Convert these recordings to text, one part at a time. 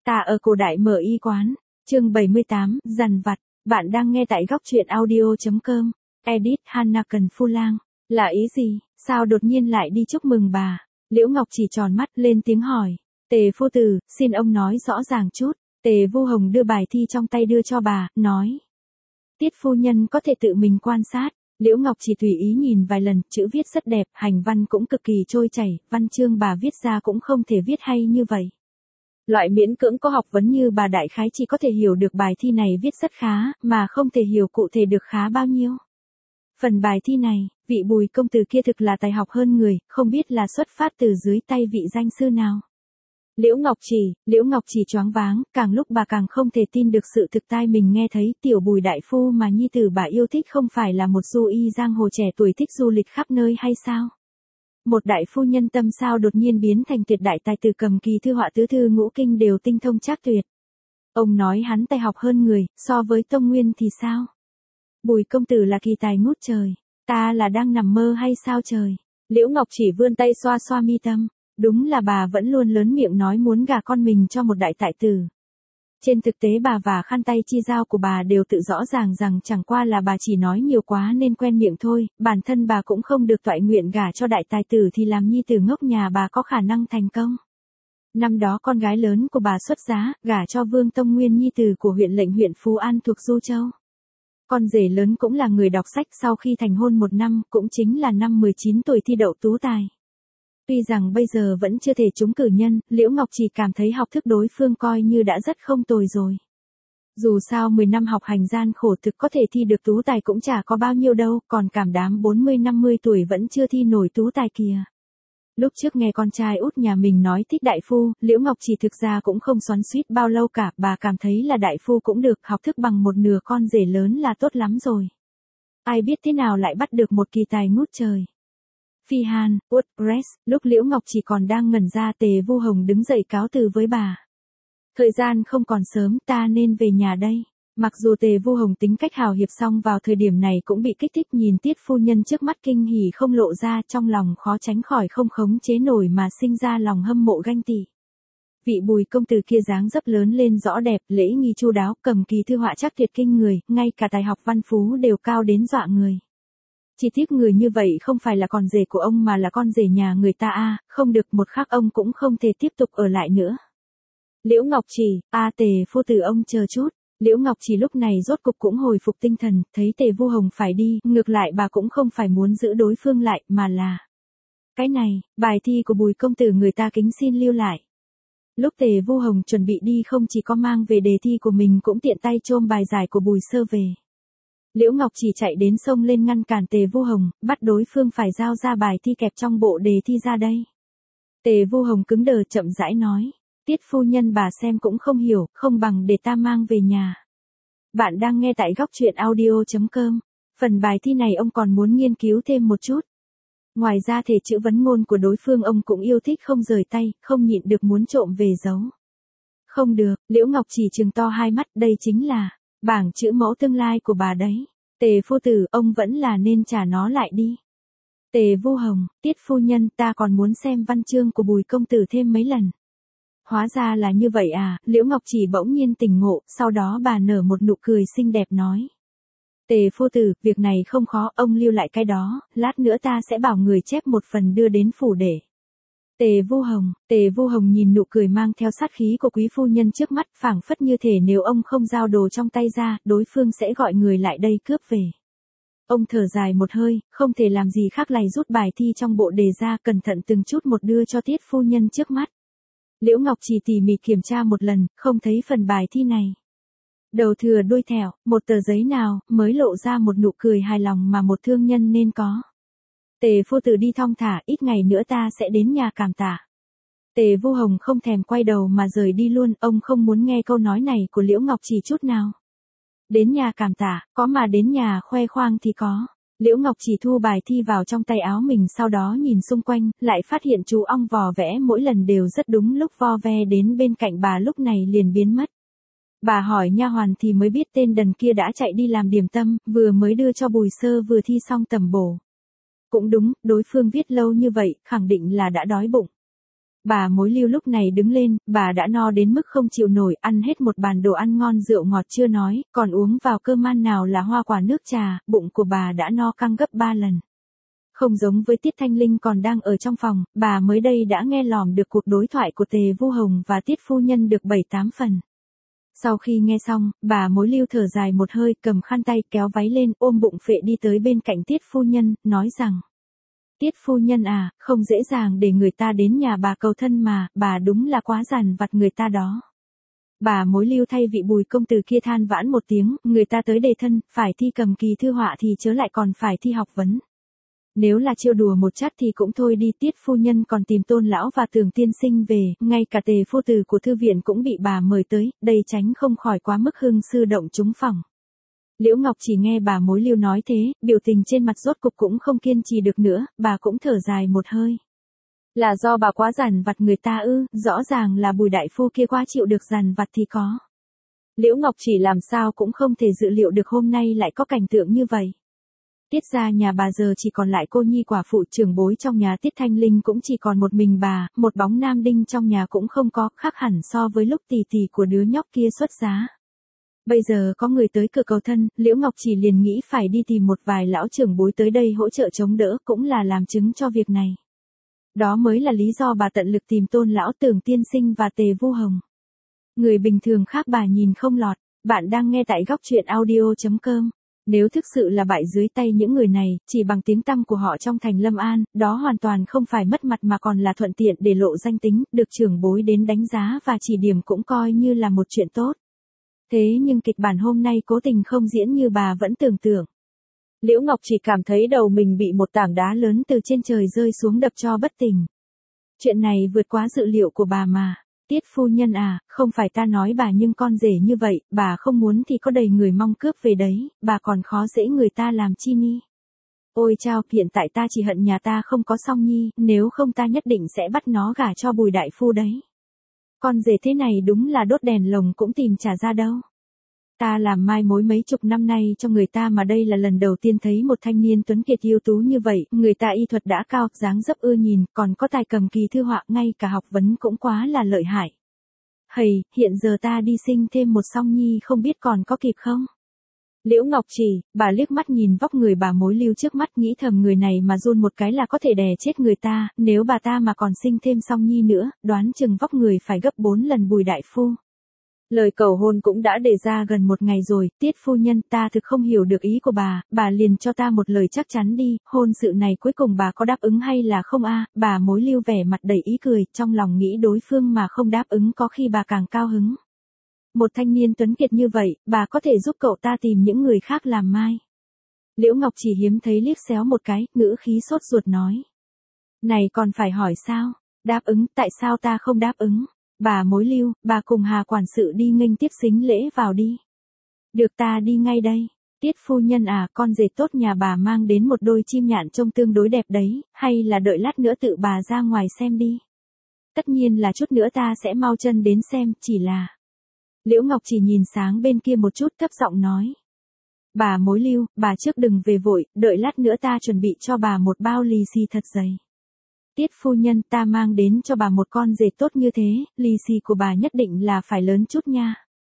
Ta ở cổ đại mở y quán. Chương 78, dằn vặt. Bạn đang nghe tại góc truyện audio.com. Edit Hannah Cần Phu Lang. Là ý gì? Sao đột nhiên lại đi chúc mừng bà? Liễu Ngọc chỉ tròn mắt lên tiếng hỏi. Tề phu tử, xin ông nói rõ ràng chút. Tề Vu Hồng đưa bài thi trong tay đưa cho bà, nói. Tiết phu nhân có thể tự mình quan sát. Liễu Ngọc chỉ tùy ý nhìn vài lần, chữ viết rất đẹp, hành văn cũng cực kỳ trôi chảy, văn chương bà viết ra cũng không thể viết hay như vậy. Loại miễn cưỡng có học vấn như bà đại khái chỉ có thể hiểu được bài thi này viết rất khá, mà không thể hiểu cụ thể được khá bao nhiêu. Phần bài thi này, vị Bùi công tử kia thực là tài học hơn người, không biết là xuất phát từ dưới tay vị danh sư nào. Liễu Ngọc chỉ choáng váng, càng lúc bà càng không thể tin được sự thực tai mình nghe thấy, tiểu Bùi đại phu mà nhi tử bà yêu thích không phải là một du y giang hồ trẻ tuổi thích du lịch khắp nơi hay sao? Một đại phu nhân tâm sao đột nhiên biến thành tuyệt đại tài tử cầm kỳ thư họa tứ thư ngũ kinh đều tinh thông trác tuyệt. Ông nói hắn tài học hơn người, so với Tông Nguyên thì sao? Bùi công tử là kỳ tài ngút trời, ta là đang nằm mơ hay sao trời? Liễu Ngọc chỉ vươn tay xoa xoa mi tâm. Đúng là bà vẫn luôn lớn miệng nói muốn gả con mình cho một đại tài tử. Trên thực tế bà và khăn tay chi giao của bà đều tự rõ ràng rằng chẳng qua là bà chỉ nói nhiều quá nên quen miệng thôi, bản thân bà cũng không được toại nguyện gả cho đại tài tử thì làm nhi tử ngốc nhà bà có khả năng thành công. Năm đó con gái lớn của bà xuất giá, gả cho Vương Tông Nguyên nhi tử của huyện lệnh huyện Phú An thuộc Du Châu. Con rể lớn cũng là người đọc sách sau khi thành hôn một năm, cũng chính là năm 19 tuổi thi đậu tú tài. Tuy rằng bây giờ vẫn chưa thể trúng cử nhân, Liễu Ngọc chỉ cảm thấy học thức đối phương coi như đã rất không tồi rồi. Dù sao 10 năm học hành gian khổ thực có thể thi được tú tài cũng chả có bao nhiêu đâu, còn cảm đám 40-50 tuổi vẫn chưa thi nổi tú tài kìa. Lúc trước nghe con trai út nhà mình nói thích đại phu, Liễu Ngọc chỉ thực ra cũng không xoắn xuýt bao lâu cả, bà cảm thấy là đại phu cũng được, học thức bằng một nửa con rể lớn là tốt lắm rồi. Ai biết thế nào lại bắt được một kỳ tài ngút trời. Phi Hàn, WordPress, lúc Liễu Ngọc chỉ còn đang ngẩn ra Tề Vu Hồng đứng dậy cáo từ với bà. Thời gian không còn sớm, ta nên về nhà đây. Mặc dù Tề Vu Hồng tính cách hào hiệp song vào thời điểm này cũng bị kích thích nhìn Tiết phu nhân trước mắt kinh hỉ không lộ ra, trong lòng khó tránh khỏi không khống chế nổi mà sinh ra lòng hâm mộ ganh tị. Vị Bùi công tử kia dáng dấp lớn lên rõ đẹp, lễ nghi chu đáo, cầm kỳ thư họa trác tuyệt kinh người, ngay cả tài học văn phú đều cao đến dọa người. Chỉ tiếc người như vậy không phải là con rể của ông mà là con rể nhà người ta a, không được một khắc ông cũng không thể tiếp tục ở lại nữa. Liễu Ngọc chỉ, Tề phu tử ông chờ chút. Liễu Ngọc chỉ lúc này rốt cục cũng hồi phục tinh thần, thấy Tề Vu Hồng phải đi, ngược lại bà cũng không phải muốn giữ đối phương lại, mà là. Cái này, bài thi của Bùi công tử người ta kính xin lưu lại. Lúc Tề Vu Hồng chuẩn bị đi không chỉ có mang về đề thi của mình cũng tiện tay chôm bài giải của Bùi sơ về. Liễu Ngọc chỉ chạy đến xông lên ngăn cản Tề Vu Hồng, bắt đối phương phải giao ra bài thi kẹp trong bộ đề thi ra đây. Tề Vu Hồng cứng đờ chậm rãi nói, Tiết phu nhân bà xem cũng không hiểu, không bằng để ta mang về nhà. Bạn đang nghe tại góc truyện audio.com, phần bài thi này ông còn muốn nghiên cứu thêm một chút. Ngoài ra thể chữ vấn ngôn của đối phương ông cũng yêu thích không rời tay, không nhịn được muốn trộm về giấu. Không được, Liễu Ngọc chỉ trừng to hai mắt, đây chính là bảng chữ mẫu tương lai của bà đấy. Tề phu tử, ông vẫn là nên trả nó lại đi. Tề Vu Hồng, Tiết phu nhân, ta còn muốn xem văn chương của Bùi công tử thêm mấy lần. Hóa ra là như vậy à, Liễu Ngọc chỉ bỗng nhiên tỉnh ngộ, sau đó bà nở một nụ cười xinh đẹp nói. Tề phu tử, việc này không khó, ông lưu lại cái đó, lát nữa ta sẽ bảo người chép một phần đưa đến phủ để. Tề Vu Hồng nhìn nụ cười mang theo sát khí của quý phu nhân trước mắt, phảng phất như thể nếu ông không giao đồ trong tay ra, đối phương sẽ gọi người lại đây cướp về. Ông thở dài một hơi, không thể làm gì khác là rút bài thi trong bộ đề ra, cẩn thận từng chút một đưa cho Tiết phu nhân trước mắt. Liễu Ngọc chỉ tỉ mỉ kiểm tra một lần, không thấy phần bài thi này. Đầu thừa đuôi thẻo, một tờ giấy nào, mới lộ ra một nụ cười hài lòng mà một thương nhân nên có. Tề phu tử đi thong thả, ít ngày nữa ta sẽ đến nhà cảm tạ. Tề Vu Hồng không thèm quay đầu mà rời đi luôn, ông không muốn nghe câu nói này của Liễu Ngọc chỉ chút nào. Đến nhà cảm tạ, có mà đến nhà khoe khoang thì có. Liễu Ngọc chỉ thu bài thi vào trong tay áo mình, sau đó nhìn xung quanh, lại phát hiện chú ong vò vẽ mỗi lần đều rất đúng lúc vo ve đến bên cạnh bà lúc này liền biến mất. Bà hỏi nha hoàn thì mới biết tên đần kia đã chạy đi làm điểm tâm, vừa mới đưa cho Bùi sơ vừa thi xong tầm bổ. Cũng đúng, đối phương viết lâu như vậy, khẳng định là đã đói bụng. Bà Mối Lưu lúc này đứng lên, bà đã no đến mức không chịu nổi, ăn hết một bàn đồ ăn ngon rượu ngọt chưa nói, còn uống vào cơm ăn nào là hoa quả nước trà, bụng của bà đã no căng gấp 3 lần. Không giống với Tiết Thanh Linh còn đang ở trong phòng, bà mới đây đã nghe lỏm được cuộc đối thoại của Tề Vu Hồng và Tiết phu nhân được 7-8 phần. Sau khi nghe xong, bà Mối Lưu thở dài một hơi, cầm khăn tay kéo váy lên, ôm bụng phệ đi tới bên cạnh Tiết phu nhân, nói rằng: Tiết phu nhân à, không dễ dàng để người ta đến nhà bà cầu thân mà, bà đúng là quá dằn vặt người ta đó. Bà Mối Lưu thay vị Bùi công tử kia than vãn một tiếng, người ta tới đề thân, phải thi cầm kỳ thư họa thì chớ lại còn phải thi học vấn. Nếu là trêu đùa một chát thì cũng thôi đi, Tiết phu nhân còn tìm Tôn lão và Tưởng tiên sinh về, ngay cả Tề phu tử của thư viện cũng bị bà mời tới, đây tránh không khỏi quá mức hưng sư động chúng phỏng. Liễu Ngọc chỉ nghe bà Mối Lưu nói thế, biểu tình trên mặt rốt cục cũng không kiên trì được nữa, bà cũng thở dài một hơi. Là do bà quá dằn vặt người ta ư? Rõ ràng là Bùi đại phu kia quá chịu được dằn vặt thì có. Liễu Ngọc chỉ làm sao cũng không thể dự liệu được hôm nay lại có cảnh tượng như vậy. Tiết ra nhà bà giờ chỉ còn lại cô nhi quả phụ, trưởng bối trong nhà Tiết Thanh Linh cũng chỉ còn một mình bà, một bóng nam đinh trong nhà cũng không có, khác hẳn so với lúc tỷ tỷ của đứa nhóc kia xuất giá. Bây giờ có người tới cửa cầu thân, Liễu Ngọc chỉ liền nghĩ phải đi tìm một vài lão trưởng bối tới đây hỗ trợ chống đỡ, cũng là làm chứng cho việc này. Đó mới là lý do bà tận lực tìm Tôn lão, Tưởng tiên sinh và Tề Vu Hồng. Người bình thường khác bà nhìn không lọt. Bạn đang nghe tại góc truyện audio.com. Nếu thực sự là bại dưới tay những người này, chỉ bằng tiếng tăm của họ trong thành Lâm An, đó hoàn toàn không phải mất mặt mà còn là thuận tiện để lộ danh tính, được trưởng bối đến đánh giá và chỉ điểm cũng coi như là một chuyện tốt. Thế nhưng kịch bản hôm nay cố tình không diễn như bà vẫn tưởng tượng. Liễu Ngọc chỉ cảm thấy đầu mình bị một tảng đá lớn từ trên trời rơi xuống đập cho bất tỉnh. Chuyện này vượt quá dự liệu của bà mà. Tiết phu nhân à, không phải ta nói bà nhưng con rể như vậy, bà không muốn thì có đầy người mong cướp về đấy, bà còn khó dễ người ta làm chi ni. Ôi chao, hiện tại ta chỉ hận nhà ta không có Song Nhi, nếu không ta nhất định sẽ bắt nó gả cho Bùi đại phu đấy. Con rể thế này đúng là đốt đèn lồng cũng tìm trả ra đâu. Ta làm mai mối mấy chục năm nay cho người ta mà đây là lần đầu tiên thấy một thanh niên tuấn kiệt ưu tú như vậy, người ta y thuật đã cao, dáng dấp ưa nhìn, còn có tài cầm kỳ thư họa, ngay cả học vấn cũng quá là lợi hại. Hầy, hiện giờ ta đi sinh thêm một Song Nhi không biết còn có kịp không? Liễu Ngọc chỉ, bà liếc mắt nhìn vóc người bà Mối Lưu trước mắt, nghĩ thầm người này mà run một cái là có thể đè chết người ta, nếu bà ta mà còn sinh thêm Song Nhi nữa, đoán chừng vóc người phải gấp 4 lần Bùi đại phu. Lời cầu hôn cũng đã đề ra gần một ngày rồi, Tiết phu nhân, ta thực không hiểu được ý của bà liền cho ta một lời chắc chắn đi, hôn sự này cuối cùng bà có đáp ứng hay là không a? Bà Mối Lưu vẻ mặt đầy ý cười, trong lòng nghĩ đối phương mà không đáp ứng có khi bà càng cao hứng. Một thanh niên tuấn kiệt như vậy, bà có thể giúp cậu ta tìm những người khác làm mai. Liễu Ngọc chỉ hiếm thấy liếc xéo một cái, ngữ khí sốt ruột nói. Này còn phải hỏi sao? Đáp ứng, tại sao ta không đáp ứng? Bà Mối Lưu, bà cùng Hà quản sự đi nghênh tiếp sính lễ vào đi. Được, ta đi ngay đây. Tiết phu nhân à, con rể tốt nhà bà mang đến một đôi chim nhạn trông tương đối đẹp đấy, hay là đợi lát nữa tự bà ra ngoài xem đi. Tất nhiên là chút nữa ta sẽ mau chân đến xem, chỉ là... Liễu Ngọc chỉ nhìn sáng bên kia một chút, thấp giọng nói. Bà Mối Lưu, bà trước đừng về vội, đợi lát nữa ta chuẩn bị cho bà một bao lì xì thật dày. Tiết phu nhân, ta mang đến cho bà một con rể tốt như thế, lì xì của bà nhất định là phải lớn chút nha.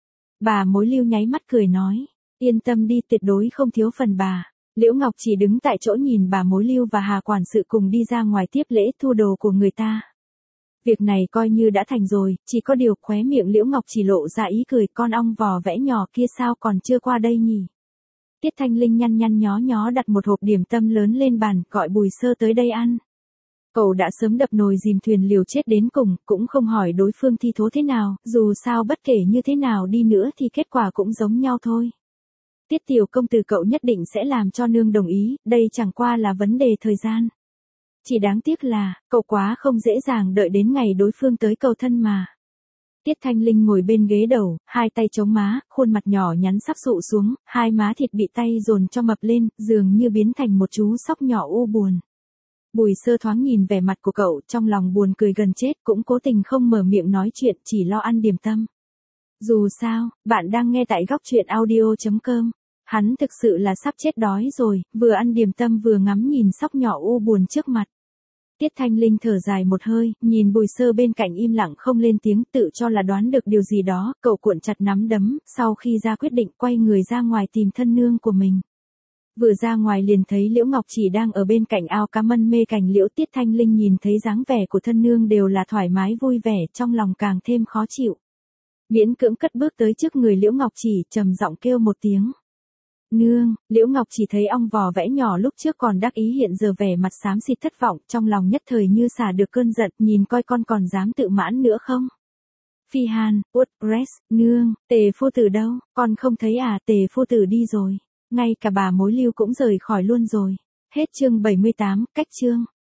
Bà Mối Lưu nháy mắt cười nói, yên tâm đi, tuyệt đối không thiếu phần bà. Liễu Ngọc chỉ đứng tại chỗ nhìn bà Mối Lưu và Hà quản sự cùng đi ra ngoài tiếp lễ thu đồ của người ta. Việc này coi như đã thành rồi, chỉ có điều khóe miệng Liễu Ngọc chỉ lộ ra ý cười, con ong vò vẽ nhỏ kia sao còn chưa qua đây nhỉ. Tiết Thanh Linh nhăn nhăn nhó nhó đặt một hộp điểm tâm lớn lên bàn, gọi Bùi Sơ tới đây ăn. Cậu đã sớm đập nồi dìm thuyền liều chết đến cùng, cũng không hỏi đối phương thi thố thế nào, dù sao bất kể như thế nào đi nữa thì kết quả cũng giống nhau thôi. Tiết tiểu công tử cậu nhất định sẽ làm cho nương đồng ý, đây chẳng qua là vấn đề thời gian. Chỉ đáng tiếc là, cậu quá không dễ dàng đợi đến ngày đối phương tới cầu thân mà. Tiết Thanh Linh ngồi bên ghế đầu, hai tay chống má, khuôn mặt nhỏ nhắn sắp sụ xuống, hai má thịt bị tay dồn cho mập lên, dường như biến thành một chú sóc nhỏ u buồn. Bùi Sơ thoáng nhìn vẻ mặt của cậu, trong lòng buồn cười gần chết, cũng cố tình không mở miệng nói chuyện, chỉ lo ăn điểm tâm. Dù sao, bạn đang nghe tại góc truyện audio.com. Hắn thực sự là sắp chết đói rồi, vừa ăn điểm tâm vừa ngắm nhìn sóc nhỏ u buồn trước mặt. Tiết Thanh Linh thở dài một hơi, nhìn Bùi Sơ bên cạnh im lặng không lên tiếng, tự cho là đoán được điều gì đó, cậu cuộn chặt nắm đấm, sau khi ra quyết định quay người ra ngoài tìm thân nương của mình. Vừa ra ngoài liền thấy Liễu Ngọc Chỉ đang ở bên cạnh ao cá mân mê cành liễu. Tiết Thanh Linh nhìn thấy dáng vẻ của thân nương đều là thoải mái vui vẻ, trong lòng càng thêm khó chịu. Miễn cưỡng cất bước tới trước người Liễu Ngọc Chỉ, trầm giọng kêu một tiếng. Nương. Liễu Ngọc Chỉ thấy ong vò vẽ nhỏ lúc trước còn đắc ý hiện giờ vẻ mặt xám xịt thất vọng, trong lòng nhất thời như xả được cơn giận, nhìn coi con còn dám tự mãn nữa không. Phi Hàn, Utrecht, nương, Tề phu tử đâu, con không thấy à? Tề phu tử đi rồi, ngay cả bà mối Lưu cũng rời khỏi luôn rồi. Hết chương 78, cách chương.